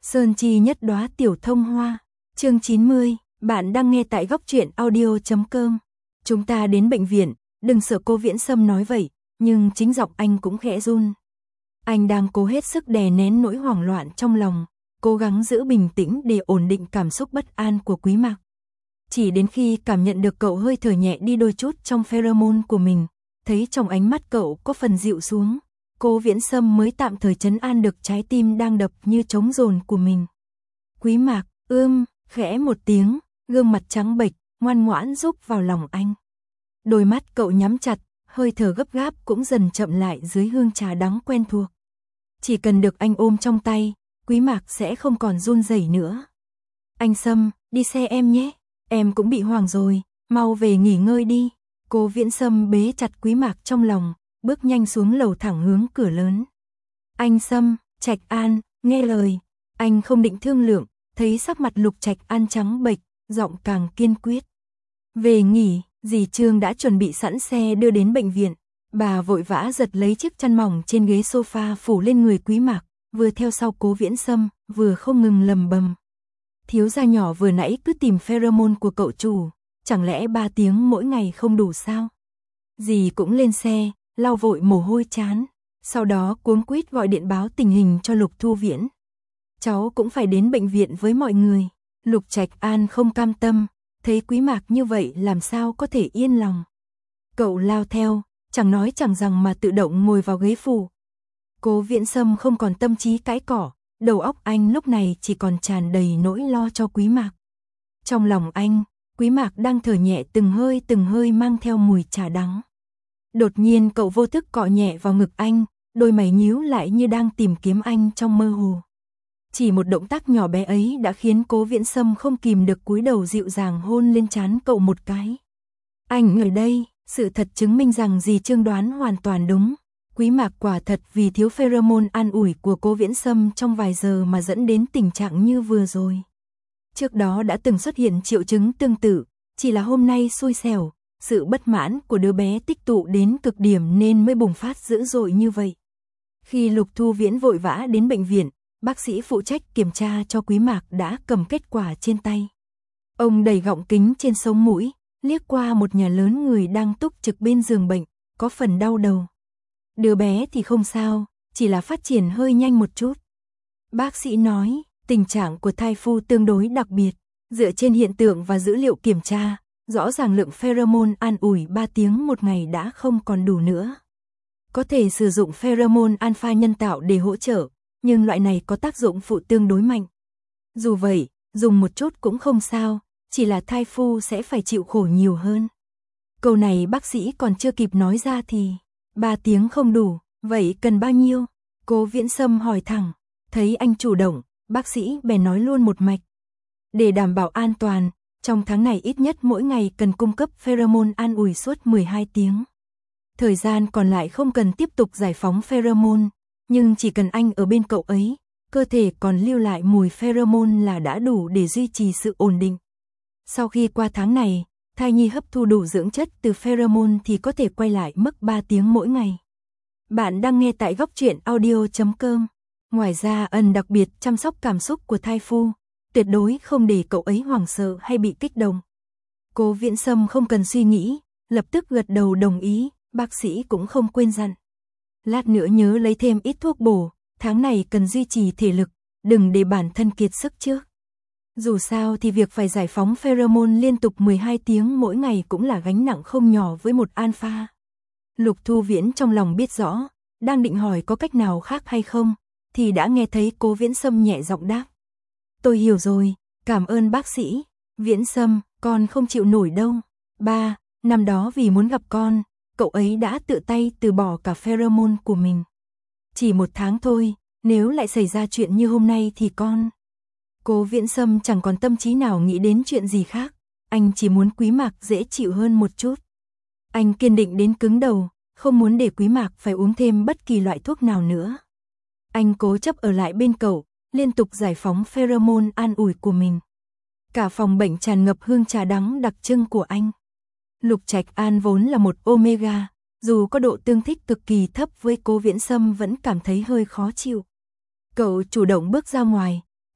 Sơn chi nhất đóa tiểu thông hoa. Chương 90, bạn đang nghe tại goctruyện audio.com. Chúng ta đến bệnh viện, đừng sợ, cô Viễn Sâm nói vậy, nhưng chính giọng anh cũng khẽ run. Anh đang cố hết sức đè nén nỗi hoảng loạn trong lòng, cố gắng giữ bình tĩnh để ổn định cảm xúc bất an của Quý Mạc. Chỉ đến khi cảm nhận được cậu hơi thở nhẹ đi đôi chút trong pheromone của mình, thấy trong ánh mắt cậu có phần dịu xuống, cô Viễn Sâm mới tạm thời trấn an được trái tim đang đập như trống dồn của mình. Quý Mạc, khẽ một tiếng, gương mặt trắng bệch, ngoan ngoãn rúc vào lòng anh. Đôi mắt cậu nhắm chặt, hơi thở gấp gáp cũng dần chậm lại dưới hương trà đắng quen thuộc. Chỉ cần được anh ôm trong tay, Quý Mạc sẽ không còn run rẩy nữa. Anh Sâm, đi xe em nhé, em cũng bị hoảng rồi, mau về nghỉ ngơi đi. Cô Viễn Sâm bế chặt Quý Mạc trong lòng, bước nhanh xuống lầu thẳng hướng cửa lớn. Anh Sâm, Trạch An, nghe lời. Anh không định thương lượng, thấy sắc mặt Lục Trạch An trắng bệch, giọng càng kiên quyết. Về nghỉ, dì Trương đã chuẩn bị sẵn xe đưa đến bệnh viện. Bà vội vã giật lấy chiếc chăn mỏng trên ghế sofa phủ lên người Quý Mạc, vừa theo sau Cố Viễn Sâm, vừa không ngừng lầm bầm. Thiếu gia nhỏ vừa nãy cứ tìm pheromone của cậu chủ, chẳng lẽ 3 tiếng mỗi ngày không đủ sao? Dì cũng lên xe, lau vội mồ hôi trán, sau đó cuống quýt gọi điện báo tình hình cho Lục Thu Viễn. Cháu cũng phải đến bệnh viện với mọi người. Lục Trạch An không cam tâm, thấy Quý Mạc như vậy làm sao có thể yên lòng. Cậu lao theo, chẳng nói chẳng rằng mà tự động ngồi vào ghế phụ. Cố Viễn Sâm không còn tâm trí cãi cỏ, đầu óc anh lúc này chỉ còn tràn đầy nỗi lo cho Quý Mạc. Trong lòng anh, Quý Mạc đang thở nhẹ từng hơi mang theo mùi trà đắng. Đột nhiên cậu vô thức cọ nhẹ vào ngực anh, đôi mày nhíu lại như đang tìm kiếm anh trong mơ hồ. Chỉ một động tác nhỏ bé ấy đã khiến Cố Viễn Sâm không kìm được cúi đầu dịu dàng hôn lên trán cậu một cái. Anh ở đây, sự thật chứng minh rằng dì Trương đoán hoàn toàn đúng. Quý Mạc quả thật vì thiếu pheromone an ủi của Cố Viễn Sâm trong vài giờ mà dẫn đến tình trạng như vừa rồi. Trước đó đã từng xuất hiện triệu chứng tương tự, chỉ là hôm nay xui xẻo, sự bất mãn của đứa bé tích tụ đến cực điểm nên mới bùng phát dữ dội như vậy. Khi Lục Thu Viễn vội vã đến bệnh viện, bác sĩ phụ trách kiểm tra cho Quý Mạc đã cầm kết quả trên tay. Ông đẩy gọng kính trên sống mũi, liếc qua một nhà lớn người đang túc trực bên giường bệnh, có phần đau đầu. Đứa bé thì không sao, chỉ là phát triển hơi nhanh một chút. Bác sĩ nói, tình trạng của thai phu tương đối đặc biệt, dựa trên hiện tượng và dữ liệu kiểm tra, rõ ràng lượng pheromone an ủi 3 tiếng một ngày đã không còn đủ nữa. Có thể sử dụng pheromone alpha nhân tạo để hỗ trợ, nhưng loại này có tác dụng phụ tương đối mạnh. Dù vậy, dùng một chút cũng không sao, chỉ là thai phu sẽ phải chịu khổ nhiều hơn. Câu này bác sĩ còn chưa kịp nói ra thì 3 tiếng không đủ, vậy cần bao nhiêu? Cố Viễn Sâm hỏi thẳng, thấy anh chủ động, bác sĩ bèn nói luôn một mạch. Để đảm bảo an toàn, trong tháng này ít nhất mỗi ngày cần cung cấp pheromone an ủi suốt 12 tiếng. Thời gian còn lại không cần tiếp tục giải phóng pheromone, nhưng chỉ cần anh ở bên cậu ấy, cơ thể còn lưu lại mùi pheromone là đã đủ để duy trì sự ổn định. Sau khi qua tháng này, thai nhi hấp thu đủ dưỡng chất từ pheromone thì có thể quay lại mức 3 tiếng mỗi ngày. Bạn đang nghe tại goctruyện audio.com. Ngoài ra đặc biệt chăm sóc cảm xúc của thai phu, tuyệt đối không để cậu ấy hoảng sợ hay bị kích động. Cố Viễn Sâm không cần suy nghĩ, lập tức gật đầu đồng ý, bác sĩ cũng không quên dặn. Lát nữa nhớ lấy thêm ít thuốc bổ, tháng này cần duy trì thể lực, đừng để bản thân kiệt sức trước. Dù sao thì việc phải giải phóng pheromone liên tục 12 tiếng mỗi ngày cũng là gánh nặng không nhỏ với một alpha. Lục Thu Viễn trong lòng biết rõ, đang định hỏi có cách nào khác hay không, thì đã nghe thấy Cố Viễn Sâm nhẹ giọng đáp. Tôi hiểu rồi, cảm ơn bác sĩ. Viễn Sâm, con không chịu nổi đâu. Ba, năm đó vì muốn gặp con, cậu ấy đã tự tay từ bỏ cả pheromone của mình. Chỉ 1 tháng thôi, nếu lại xảy ra chuyện như hôm nay thì con... Cố Viễn Sâm chẳng còn tâm trí nào nghĩ đến chuyện gì khác, anh chỉ muốn Quý Mạc dễ chịu hơn một chút. Anh kiên định đến cứng đầu, không muốn để Quý Mạc phải uống thêm bất kỳ loại thuốc nào nữa. Anh cố chấp ở lại bên cậu, liên tục giải phóng pheromone an ủi của mình. Cả phòng bệnh tràn ngập hương trà đắng đặc trưng của anh. Lục Trạch An vốn là một omega, dù có độ tương thích cực kỳ thấp với Cố Viễn Sâm vẫn cảm thấy hơi khó chịu. Cậu chủ động bước ra ngoài,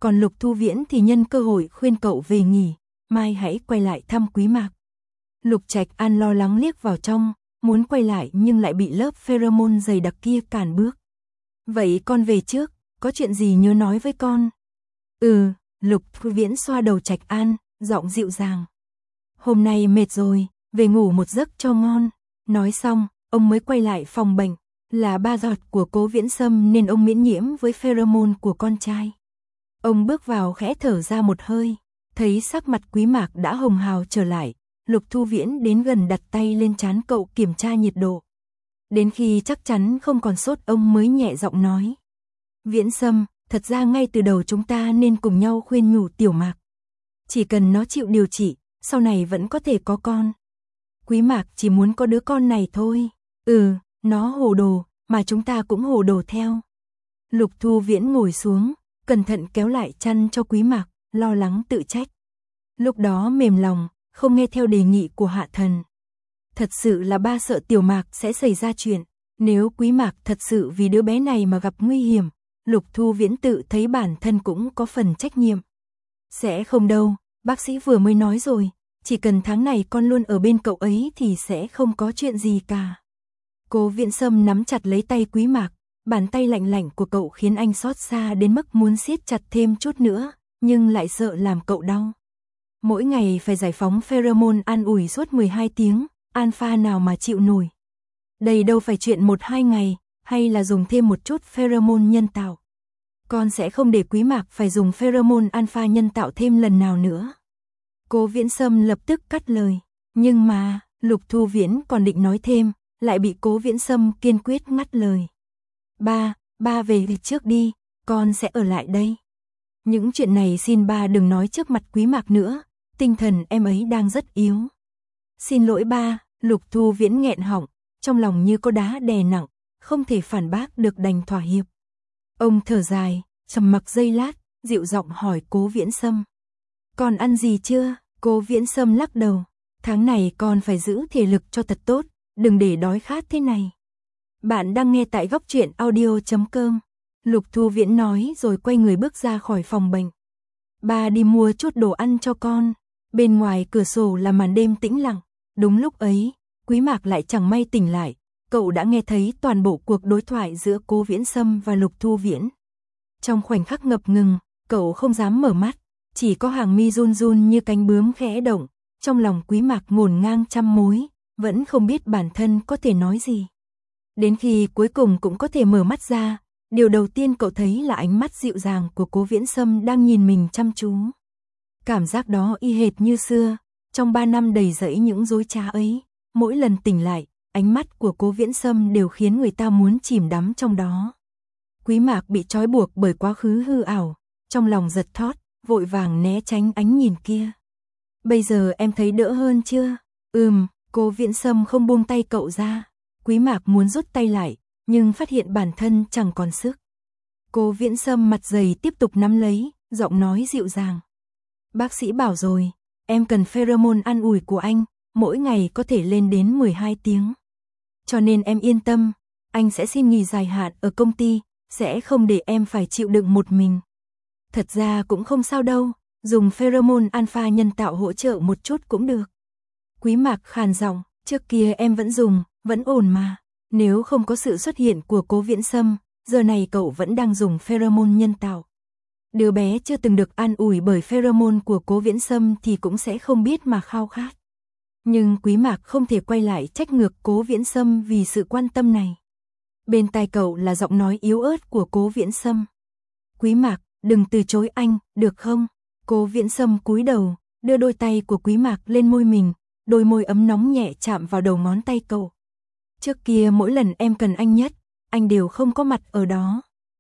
Còn Lục Thu Viễn thì nhân cơ hội khuyên cậu về nghỉ, mai hãy quay lại thăm Quý Mạc. Lục Trạch An lo lắng liếc vào trong, muốn quay lại nhưng lại bị lớp pheromone dày đặc kia cản bước. Vậy con về trước, có chuyện gì nhớ nói với con. Lục Thu Viễn xoa đầu Trạch An, giọng dịu dàng. Hôm nay mệt rồi, về ngủ một giấc cho ngon. Nói xong, ông mới quay lại phòng bệnh. Là 3 giọt của Cố Viễn Sâm nên ông miễn nhiễm với pheromone của con trai. Ông bước vào khẽ thở ra một hơi, thấy sắc mặt Quý Mạc đã hồng hào trở lại. Lục Thu Viễn đến gần đặt tay lên trán cậu kiểm tra nhiệt độ. Đến khi chắc chắn không còn sốt ông mới nhẹ giọng nói. Viễn Sâm, thật ra ngay từ đầu chúng ta nên cùng nhau khuyên nhủ Tiểu Mạc. Chỉ cần nó chịu điều trị, sau này vẫn có thể có con. Quý Mạc chỉ muốn có đứa con này thôi. Nó hồ đồ, mà chúng ta cũng hồ đồ theo. Lục Thu Viễn ngồi xuống, cẩn thận kéo lại chăn cho Quý Mạc, lo lắng tự trách. Lúc đó mềm lòng, không nghe theo đề nghị của Hạ Thần. Thật sự là ba sợ Tiểu Mạc sẽ xảy ra chuyện. Nếu Quý Mạc thật sự vì đứa bé này mà gặp nguy hiểm, Lục Thu Viễn tự thấy bản thân cũng có phần trách nhiệm. Sẽ không đâu, bác sĩ vừa mới nói rồi, chỉ cần tháng này con luôn ở bên cậu ấy thì sẽ không có chuyện gì cả. Cố Viễn Sâm nắm chặt lấy tay Quý Mạc, bàn tay lạnh lạnh của cậu khiến anh xót xa đến mức muốn siết chặt thêm chút nữa, nhưng lại sợ làm cậu đau. Mỗi ngày phải giải phóng pheromone an ủi suốt 12 tiếng, alpha nào mà chịu nổi. Đây đâu phải chuyện 1-2 ngày, hay là dùng thêm một chút pheromone nhân tạo. Con sẽ không để Quý Mạc phải dùng pheromone alpha nhân tạo thêm lần nào nữa. Cố Viễn Sâm lập tức cắt lời. Nhưng mà, Lục Thu Viễn còn định nói thêm, lại bị Cố Viễn Sâm kiên quyết ngắt lời. Ba về trước đi, con sẽ ở lại đây. Những chuyện này xin ba đừng nói trước mặt Quý Mạc nữa, tinh thần em ấy đang rất yếu. Xin lỗi ba, Lục Thu Viễn nghẹn họng, trong lòng như có đá đè nặng, không thể phản bác được đành thỏa hiệp. Ông thở dài, trầm mặc giây lát, dịu giọng hỏi Cố Viễn Sâm. Con ăn gì chưa? Cố Viễn Sâm lắc đầu. Tháng này con phải giữ thể lực cho thật tốt, đừng để đói khát thế này. Bạn đang nghe tại góc truyện audio.com. Lục Thu Viễn nói rồi quay người bước ra khỏi phòng bệnh. Ba đi mua chút đồ ăn cho con. Bên ngoài cửa sổ là màn đêm tĩnh lặng. Đúng lúc ấy, Quý Mạc lại chẳng may tỉnh lại. Cậu đã nghe thấy toàn bộ cuộc đối thoại giữa Cố Viễn Sâm và Lục Thu Viễn. Trong khoảnh khắc ngập ngừng, cậu không dám mở mắt, chỉ có hàng mi run run như cánh bướm khẽ động. Trong lòng Quý Mạc ngổn ngang trăm mối, vẫn không biết bản thân có thể nói gì. Đến khi cuối cùng cũng có thể mở mắt ra, điều đầu tiên cậu thấy là ánh mắt dịu dàng của Cố Viễn Sâm đang nhìn mình chăm chú. Cảm giác đó y hệt như xưa, trong 3 năm đầy rẫy những dối trá ấy, mỗi lần tỉnh lại, ánh mắt của Cố Viễn Sâm đều khiến người ta muốn chìm đắm trong đó. Quý Mạc bị trói buộc bởi quá khứ hư ảo, trong lòng giật thót, vội vàng né tránh ánh nhìn kia. Bây giờ em thấy đỡ hơn chưa? Cố Viễn Sâm không buông tay cậu ra. Quý Mạc muốn rút tay lại, nhưng phát hiện bản thân chẳng còn sức. Cố Viễn Sâm mặt dày tiếp tục nắm lấy, giọng nói dịu dàng. Bác sĩ bảo rồi, em cần pheromone an ủi của anh, mỗi ngày có thể lên đến 12 tiếng. Cho nên em yên tâm, anh sẽ xin nghỉ dài hạn ở công ty, sẽ không để em phải chịu đựng một mình. Thật ra cũng không sao đâu, dùng pheromone alpha nhân tạo hỗ trợ một chút cũng được. Quý Mạc khàn giọng, trước kia em vẫn dùng, vẫn ổn mà. Nếu không có sự xuất hiện của Cố Viễn Sâm, giờ này cậu vẫn đang dùng pheromone nhân tạo. Đứa bé chưa từng được an ủi bởi pheromone của Cố Viễn Sâm thì cũng sẽ không biết mà khao khát. Nhưng Quý Mạc không thể quay lại trách ngược Cố Viễn Sâm vì sự quan tâm này. Bên tai cậu là giọng nói yếu ớt của Cố Viễn Sâm. Quý Mạc, đừng từ chối anh, được không? Cố Viễn Sâm cúi đầu, đưa đôi tay của Quý Mạc lên môi mình, đôi môi ấm nóng nhẹ chạm vào đầu ngón tay cậu. Trước kia mỗi lần em cần anh nhất, anh đều không có mặt ở đó.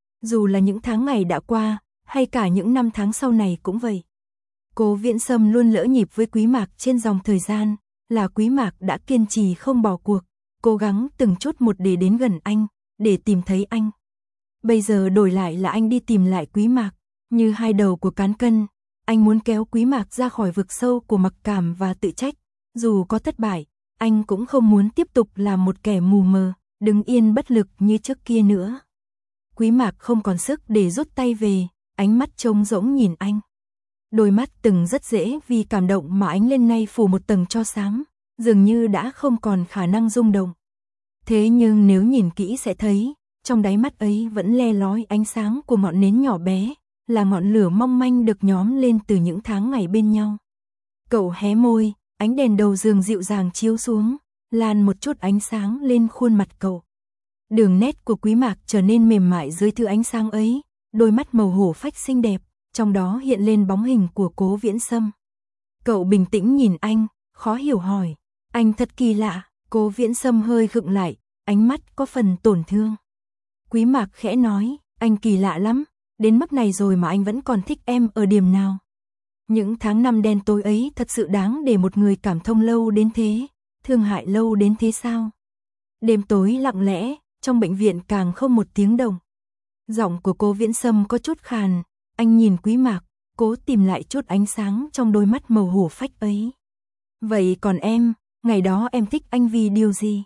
Dù là những tháng ngày đã qua, hay cả những năm tháng sau này cũng vậy. Cố Viễn Sâm luôn lỡ nhịp với Quý Mạc trên dòng thời gian, là Quý Mạc đã kiên trì không bỏ cuộc, cố gắng từng chút một để đến gần anh, để tìm thấy anh. Bây giờ đổi lại là anh đi tìm lại Quý Mạc, như hai đầu của cán cân, anh muốn kéo Quý Mạc ra khỏi vực sâu của mặc cảm và tự trách. Dù có thất bại, anh cũng không muốn tiếp tục là một kẻ mù mờ, đứng yên bất lực như trước kia nữa. Quý Mạc không còn sức để rút tay về, ánh mắt trống rỗng nhìn anh. Đôi mắt từng rất dễ vì cảm động mà ánh lên nay phủ một tầng tro xám, dường như đã không còn khả năng rung động. Thế nhưng nếu nhìn kỹ sẽ thấy, trong đáy mắt ấy vẫn le lói ánh sáng của ngọn nến nhỏ bé, là ngọn lửa mong manh được nhóm lên từ những tháng ngày bên nhau. Cậu hé môi, ánh đèn đầu giường dịu dàng chiếu xuống, lan một chút ánh sáng lên khuôn mặt cậu. Đường nét của Quý Mạc trở nên mềm mại dưới thứ ánh sáng ấy, đôi mắt màu hổ phách xinh đẹp, trong đó hiện lên bóng hình của Cố Viễn Sâm. Cậu bình tĩnh nhìn anh, khó hiểu hỏi, anh thật kỳ lạ. Cố Viễn Sâm hơi khựng lại, ánh mắt có phần tổn thương. Quý Mạc khẽ nói, anh kỳ lạ lắm, đến mức này rồi mà anh vẫn còn thích em ở điểm nào. Những tháng năm đen tối ấy thật sự đáng để một người cảm thông lâu đến thế, thương hại lâu đến thế sao? Đêm tối lặng lẽ, trong bệnh viện càng không một tiếng động. Giọng của Cố Viễn Sâm có chút khàn, anh nhìn Quý Mạc, cố tìm lại chút ánh sáng trong đôi mắt màu hổ phách ấy. Vậy còn em, ngày đó em thích anh vì điều gì?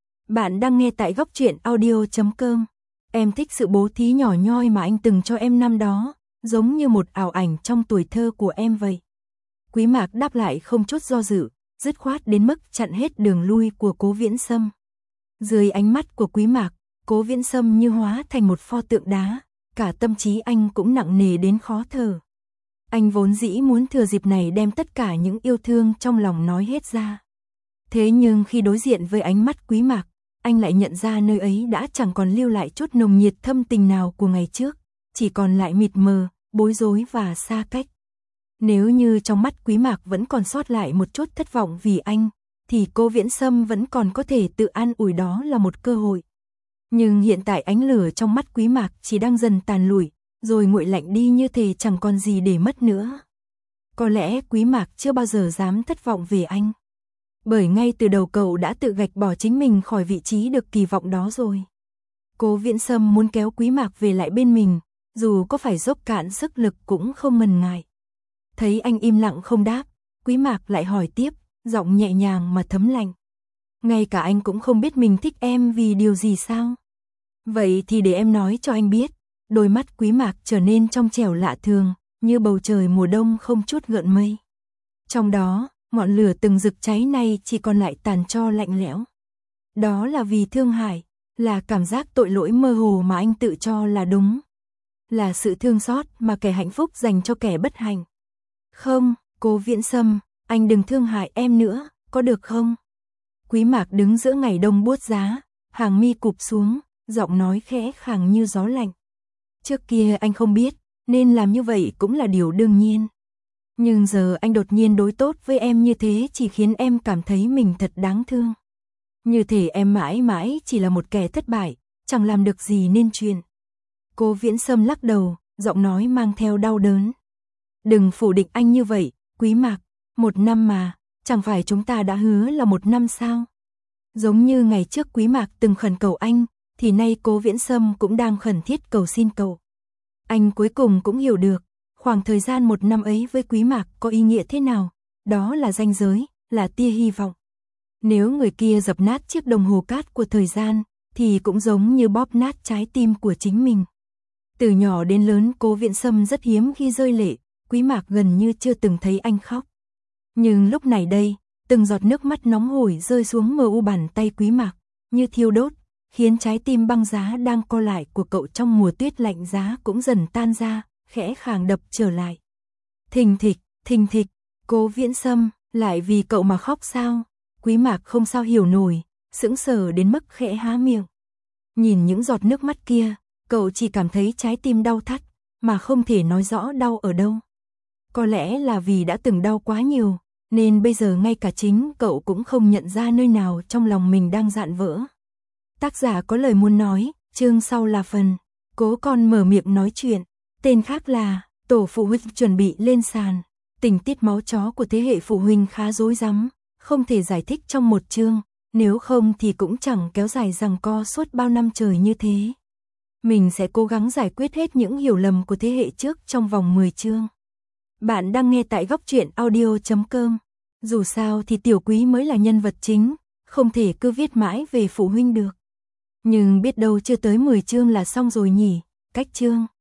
Bạn đang nghe tại Góc Truyện Audio.com. Em thích sự bố thí nhỏ nhoi mà anh từng cho em năm đó, giống như một ảo ảnh trong tuổi thơ của em vậy. Quý Mạc đáp lại không chút do dự, dứt khoát đến mức chặn hết đường lui của Cố Viễn Sâm. Dưới ánh mắt của Quý Mạc, Cố Viễn Sâm như hóa thành một pho tượng đá, cả tâm trí anh cũng nặng nề đến khó thở. Anh vốn dĩ muốn thừa dịp này đem tất cả những yêu thương trong lòng nói hết ra. Thế nhưng khi đối diện với ánh mắt Quý Mạc, anh lại nhận ra nơi ấy đã chẳng còn lưu lại chút nồng nhiệt thâm tình nào của ngày trước, chỉ còn lại mịt mờ, bối rối và xa cách. Nếu như trong mắt Quý Mạc vẫn còn sót lại một chút thất vọng vì anh, thì Cố Viễn Sâm vẫn còn có thể tự an ủi đó là một cơ hội. Nhưng hiện tại ánh lửa trong mắt Quý Mạc chỉ đang dần tàn lụi, rồi nguội lạnh đi như thể chẳng còn gì để mất nữa. Có lẽ Quý Mạc chưa bao giờ dám thất vọng về anh. Bởi ngay từ đầu cậu đã tự gạch bỏ chính mình khỏi vị trí được kỳ vọng đó rồi. Cố Viễn Sâm muốn kéo Quý Mạc về lại bên mình, dù có phải dốc cạn sức lực cũng không ngần ngại. Thấy anh im lặng không đáp, Quý Mạc lại hỏi tiếp, giọng nhẹ nhàng mà thấm lạnh. Ngay cả anh cũng không biết mình thích em vì điều gì sao? Vậy thì để em nói cho anh biết. Đôi mắt Quý Mạc trở nên trong trẻo lạ thường, như bầu trời mùa đông không chút gợn mây. Trong đó, ngọn lửa từng rực cháy nay chỉ còn lại tàn tro lạnh lẽo. Đó là vì thương hại, là cảm giác tội lỗi mơ hồ mà anh tự cho là đúng. Là sự thương xót mà kẻ hạnh phúc dành cho kẻ bất hạnh. Không, Cố Viễn Sâm, anh đừng thương hại em nữa, có được không? Quý Mạc đứng giữa ngày đông buốt giá, hàng mi cụp xuống, giọng nói khẽ khàng như gió lạnh. Trước kia anh không biết, nên làm như vậy cũng là điều đương nhiên. Nhưng giờ anh đột nhiên đối tốt với em như thế chỉ khiến em cảm thấy mình thật đáng thương. Như thể em mãi mãi chỉ là một kẻ thất bại, chẳng làm được gì nên chuyện. Cố Viễn Sâm lắc đầu, giọng nói mang theo đau đớn. Đừng phủ định anh như vậy, Quý Mạc, 1 năm mà, chẳng phải chúng ta đã hứa là 1 năm sao? Giống như ngày trước Quý Mạc từng khẩn cầu anh, thì nay Cố Viễn Sâm cũng đang khẩn thiết cầu xin cậu. Anh cuối cùng cũng hiểu được, khoảng thời gian 1 năm ấy với Quý Mạc có ý nghĩa thế nào, đó là ranh giới, là tia hy vọng. Nếu người kia dập nát chiếc đồng hồ cát của thời gian, thì cũng giống như bóp nát trái tim của chính mình. Từ nhỏ đến lớn Cố Viễn Sâm rất hiếm khi rơi lệ, Quý Mạc gần như chưa từng thấy anh khóc. Nhưng lúc này đây, từng giọt nước mắt nóng hổi rơi xuống mờ u bàn tay Quý Mạc, như thiêu đốt, khiến trái tim băng giá đang co lại của cậu trong mùa tuyết lạnh giá cũng dần tan ra, khẽ khàng đập trở lại. Thình thịch, Cố Viễn Sâm, lại vì cậu mà khóc sao? Quý Mạc không sao hiểu nổi, sững sờ đến mức khẽ há miệng. Nhìn những giọt nước mắt kia, cậu chỉ cảm thấy trái tim đau thắt, mà không thể nói rõ đau ở đâu. Có lẽ là vì đã từng đau quá nhiều, nên bây giờ ngay cả chính cậu cũng không nhận ra nơi nào trong lòng mình đang rạn vỡ. Tác giả có lời muốn nói, chương sau là phần Cố Con mở miệng nói chuyện, tên khác là Tổ phụ huynh chuẩn bị lên sàn. Tình tiết máu chó của thế hệ phụ huynh khá rối rắm, không thể giải thích trong một chương, nếu không thì cũng chẳng kéo dài giằng co suốt bao năm trời như thế. Mình sẽ cố gắng giải quyết hết những hiểu lầm của thế hệ trước trong vòng 10 chương. Bạn đang nghe tại Góc Truyện Audio.com. Dù sao thì Tiểu Quý mới là nhân vật chính, không thể cứ viết mãi về phụ huynh được. Nhưng biết đâu chưa tới 10 chương là xong rồi nhỉ, cách chương.